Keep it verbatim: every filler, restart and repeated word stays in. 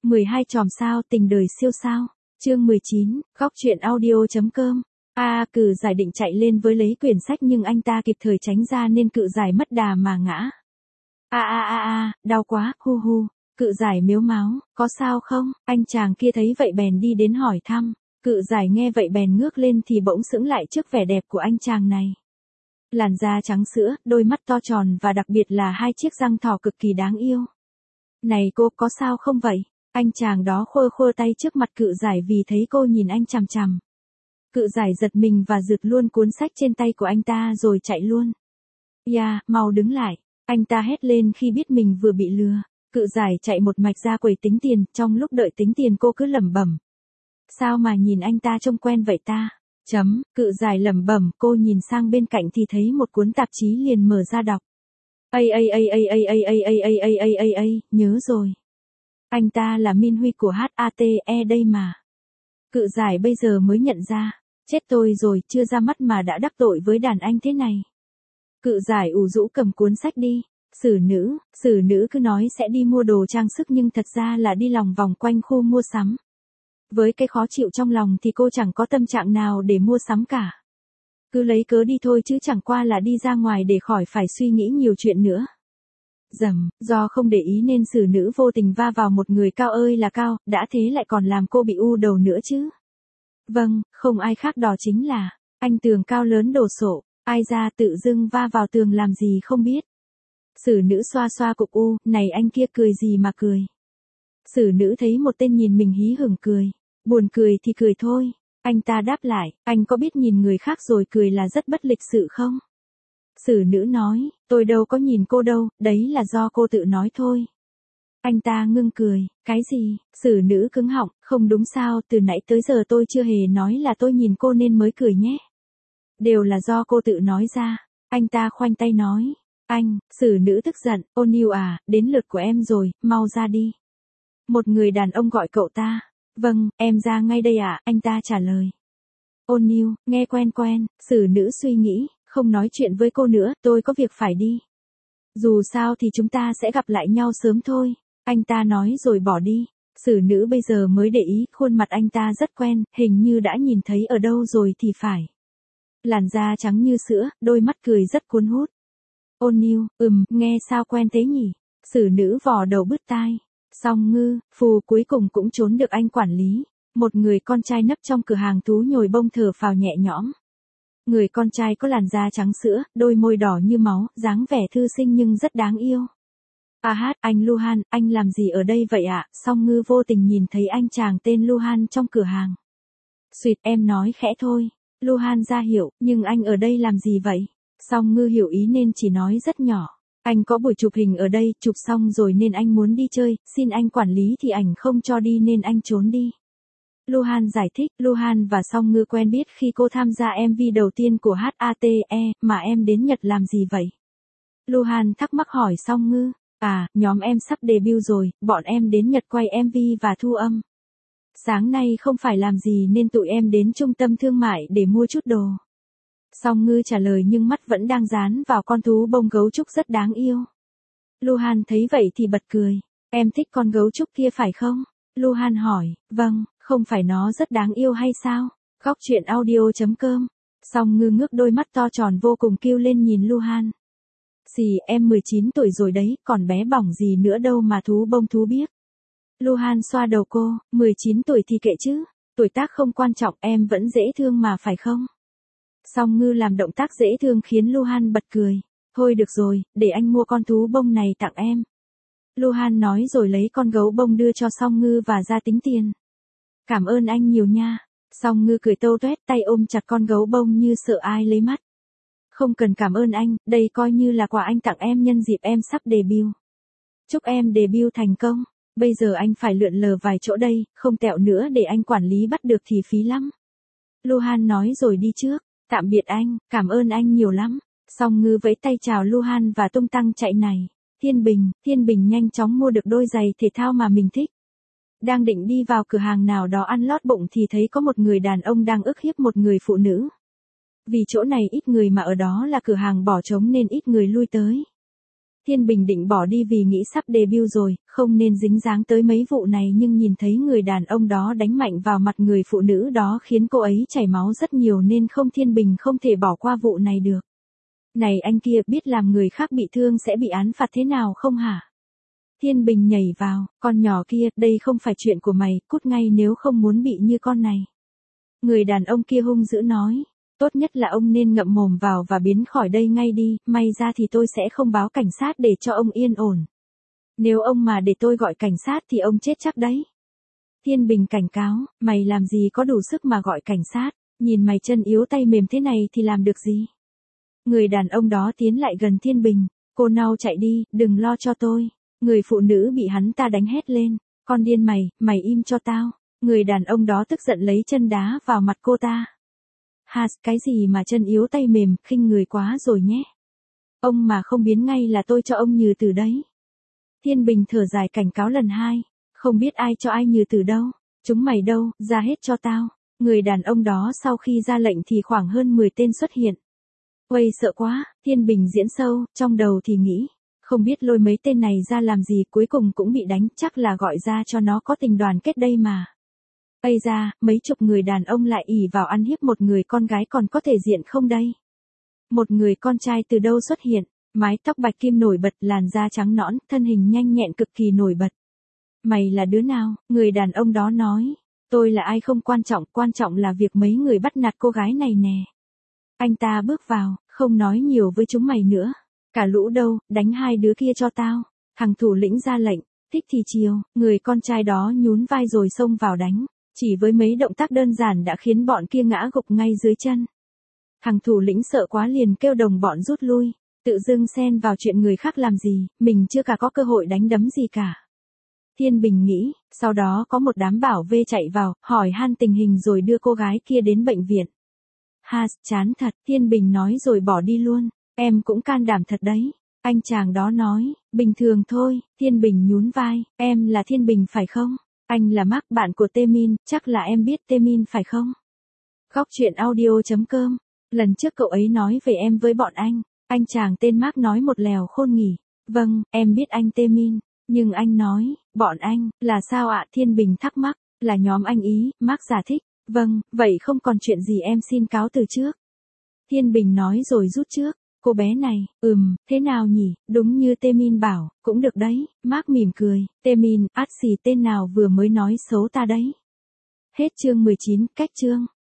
mười hai chòm sao tình đời siêu sao. Chương mười chín, góc truyện audio.com. A à, Cự Giải định chạy lên với lấy quyển sách nhưng anh ta kịp thời tránh ra nên Cự Giải mất đà mà ngã. A a a a, đau quá, hu hu. Cự Giải mếu máo, có sao không? Anh chàng kia thấy vậy bèn đi đến hỏi thăm. Cự Giải nghe vậy bèn ngước lên thì bỗng sững lại trước vẻ đẹp của anh chàng này. Làn da trắng sữa, đôi mắt to tròn và đặc biệt là hai chiếc răng thỏ cực kỳ đáng yêu. Này cô, có sao không vậy? Anh chàng đó khua khua tay trước mặt Cự Giải vì thấy cô nhìn anh chằm chằm. Cự Giải giật mình và giựt luôn cuốn sách trên tay của anh ta rồi chạy luôn. Ya, mau đứng lại. Anh ta hét lên khi biết mình vừa bị lừa. Cự Giải chạy một mạch ra quầy tính tiền, trong lúc đợi tính tiền cô cứ lẩm bẩm. Sao mà nhìn anh ta trông quen vậy ta? Chấm, Cự Giải lẩm bẩm, cô nhìn sang bên cạnh thì thấy một cuốn tạp chí liền mở ra đọc. Ây ây ây ây ây ây ây ây ây ây ây ây ây, nhớ rồi. Anh ta là Min Huy của hát a tê e đây mà. Cự Giải bây giờ mới nhận ra, chết tôi rồi, chưa ra mắt mà đã đắc tội với đàn anh thế này. Cự Giải ủ rũ cầm cuốn sách đi. Xử nữ, xử nữ cứ nói sẽ đi mua đồ trang sức nhưng thật ra là đi lòng vòng quanh khu mua sắm. Với cái khó chịu trong lòng thì cô chẳng có tâm trạng nào để mua sắm cả. Cứ lấy cớ đi thôi chứ chẳng qua là đi ra ngoài để khỏi phải suy nghĩ nhiều chuyện nữa. Dầm, do không để ý nên xử nữ vô tình va vào một người cao ơi là cao, đã thế lại còn làm cô bị u đầu nữa chứ. Vâng, không ai khác đó chính là anh Tường cao lớn đồ sộ, ai ra tự dưng va vào tường làm gì không biết. Xử nữ xoa xoa cục u, này anh kia cười gì mà cười. Xử nữ thấy một tên nhìn mình hí hửng cười, buồn cười thì cười thôi. Anh ta đáp lại, anh có biết nhìn người khác rồi cười là rất bất lịch sự không? Xử nữ nói, tôi đâu có nhìn cô đâu, đấy là do cô tự nói thôi. Anh ta ngưng cười, cái gì? Xử nữ cứng họng, không đúng sao, từ nãy tới giờ tôi chưa hề nói là tôi nhìn cô nên mới cười nhé. Đều là do cô tự nói ra. Anh ta khoanh tay nói, anh, xử nữ tức giận, Ôn Nhu à, đến lượt của em rồi, mau ra đi. Một người đàn ông gọi cậu ta. Vâng, em ra ngay đây ạ, à, anh ta trả lời. Ôn Nhu, nghe quen quen, xử nữ suy nghĩ, không nói chuyện với cô nữa, tôi có việc phải đi. Dù sao thì chúng ta sẽ gặp lại nhau sớm thôi, anh ta nói rồi bỏ đi. Xử nữ bây giờ mới để ý, khuôn mặt anh ta rất quen, hình như đã nhìn thấy ở đâu rồi thì phải. Làn da trắng như sữa, đôi mắt cười rất cuốn hút. Ôn Nhu, ừm, nghe sao quen thế nhỉ? Xử nữ vò đầu bứt tai. Song Ngư, phù cuối cùng cũng trốn được anh quản lý. Một người con trai nấp trong cửa hàng thú nhồi bông thở phào nhẹ nhõm. Người con trai có làn da trắng sữa, đôi môi đỏ như máu, dáng vẻ thư sinh nhưng rất đáng yêu. À hát, anh Luhan, anh làm gì ở đây vậy ạ? À? Song Ngư vô tình nhìn thấy anh chàng tên Luhan trong cửa hàng. Xuyệt, em nói khẽ thôi. Luhan ra hiệu, nhưng anh ở đây làm gì vậy? Song Ngư hiểu ý nên chỉ nói rất nhỏ. Anh có buổi chụp hình ở đây, chụp xong rồi nên anh muốn đi chơi, xin anh quản lý thì ảnh không cho đi nên anh trốn đi. Luhan giải thích, Luhan và Song Ngư quen biết khi cô tham gia em vê đầu tiên của hát a tê e, mà em đến Nhật làm gì vậy? Luhan thắc mắc hỏi Song Ngư, à, nhóm em sắp debut rồi, bọn em đến Nhật quay em vê và thu âm. Sáng nay không phải làm gì nên tụi em đến trung tâm thương mại để mua chút đồ. Song Ngư trả lời nhưng mắt vẫn đang dán vào con thú bông gấu trúc rất đáng yêu. Luhan thấy vậy thì bật cười. Em thích con gấu trúc kia phải không? Luhan hỏi, vâng, không phải nó rất đáng yêu hay sao? Góc truyện audio.com. Song Ngư ngước đôi mắt to tròn vô cùng kêu lên nhìn Luhan. Xì, em mười chín tuổi rồi đấy, còn bé bỏng gì nữa đâu mà thú bông thú biết. Luhan xoa đầu cô, mười chín tuổi thì kệ chứ, tuổi tác không quan trọng, em vẫn dễ thương mà phải không? Song Ngư làm động tác dễ thương khiến Luhan bật cười. Thôi được rồi, để anh mua con thú bông này tặng em. Luhan nói rồi lấy con gấu bông đưa cho Song Ngư và ra tính tiền. Cảm ơn anh nhiều nha. Song Ngư cười tâu tuét tay ôm chặt con gấu bông như sợ ai lấy mắt. Không cần cảm ơn anh, đây coi như là quà anh tặng em nhân dịp em sắp debut. Chúc em debut thành công. Bây giờ anh phải lượn lờ vài chỗ đây, không tẹo nữa để anh quản lý bắt được thì phí lắm. Luhan nói rồi đi trước. Tạm biệt anh, cảm ơn anh nhiều lắm. Song Ngư vẫy tay chào Luhan và tung tăng chạy này. Thiên Bình, Thiên Bình nhanh chóng mua được đôi giày thể thao mà mình thích. Đang định đi vào cửa hàng nào đó ăn lót bụng thì thấy có một người đàn ông đang ức hiếp một người phụ nữ. Vì chỗ này ít người mà ở đó là cửa hàng bỏ trống nên ít người lui tới. Thiên Bình định bỏ đi vì nghĩ sắp debut rồi, không nên dính dáng tới mấy vụ này nhưng nhìn thấy người đàn ông đó đánh mạnh vào mặt người phụ nữ đó khiến cô ấy chảy máu rất nhiều nên không Thiên Bình không thể bỏ qua vụ này được. Này anh kia, biết làm người khác bị thương sẽ bị án phạt thế nào không hả? Thiên Bình nhảy vào, con nhỏ kia, đây không phải chuyện của mày, cút ngay nếu không muốn bị như con này. Người đàn ông kia hung dữ nói, tốt nhất là ông nên ngậm mồm vào và biến khỏi đây ngay đi, may ra thì tôi sẽ không báo cảnh sát để cho ông yên ổn. Nếu ông mà để tôi gọi cảnh sát thì ông chết chắc đấy. Thiên Bình cảnh cáo, mày làm gì có đủ sức mà gọi cảnh sát, nhìn mày chân yếu tay mềm thế này thì làm được gì. Người đàn ông đó tiến lại gần Thiên Bình, cô mau chạy đi, đừng lo cho tôi. Người phụ nữ bị hắn ta đánh hét lên, con điên mày, mày im cho tao. Người đàn ông đó tức giận lấy chân đá vào mặt cô ta. Ha, cái gì mà chân yếu tay mềm, khinh người quá rồi nhé. Ông mà không biến ngay là tôi cho ông nhừ từ đấy. Thiên Bình thở dài cảnh cáo lần hai, không biết ai cho ai nhừ từ đâu, chúng mày đâu, ra hết cho tao. Người đàn ông đó sau khi ra lệnh thì khoảng hơn mười tên xuất hiện. Uầy sợ quá, Thiên Bình diễn sâu, trong đầu thì nghĩ, không biết lôi mấy tên này ra làm gì, cuối cùng cũng bị đánh, chắc là gọi ra cho nó có tình đoàn kết đây mà. Ây ra, mấy chục người đàn ông lại ỉ vào ăn hiếp một người con gái còn có thể diện không đây? Một người con trai từ đâu xuất hiện, mái tóc bạch kim nổi bật, làn da trắng nõn, thân hình nhanh nhẹn cực kỳ nổi bật. Mày là đứa nào? Người đàn ông đó nói, tôi là ai không quan trọng, quan trọng là việc mấy người bắt nạt cô gái này nè. Anh ta bước vào, không nói nhiều với chúng mày nữa. Cả lũ đâu, đánh hai đứa kia cho tao. Thằng thủ lĩnh ra lệnh, thích thì chiều, người con trai đó nhún vai rồi xông vào đánh. Chỉ với mấy động tác đơn giản đã khiến bọn kia ngã gục ngay dưới chân. Thằng thủ lĩnh sợ quá liền kêu đồng bọn rút lui, tự dưng xen vào chuyện người khác làm gì, mình chưa cả có cơ hội đánh đấm gì cả. Thiên Bình nghĩ, sau đó có một đám bảo vệ chạy vào, hỏi han tình hình rồi đưa cô gái kia đến bệnh viện. Ha, chán thật, Thiên Bình nói rồi bỏ đi luôn, em cũng can đảm thật đấy. Anh chàng đó nói, bình thường thôi, Thiên Bình nhún vai, em là Thiên Bình phải không? Anh là Mark, bạn của Temin, chắc là em biết Temin phải không? Góc truyện audio chấm com. Lần trước cậu ấy nói về em với bọn anh, anh chàng tên Mark nói một lèo khôn nghỉ. Vâng, em biết anh Temin, nhưng anh nói, bọn anh, là sao ạ? Thiên Bình thắc mắc, là nhóm anh ý, Mark giải thích. Vâng, vậy không còn chuyện gì em xin cáo từ trước. Thiên Bình nói rồi rút trước. Cô bé này, ừm, thế nào nhỉ, đúng như Temin bảo, cũng được đấy. Mark mỉm cười, Temin, át xì tên nào vừa mới nói xấu ta đấy. Hết chương mười chín, cách chương.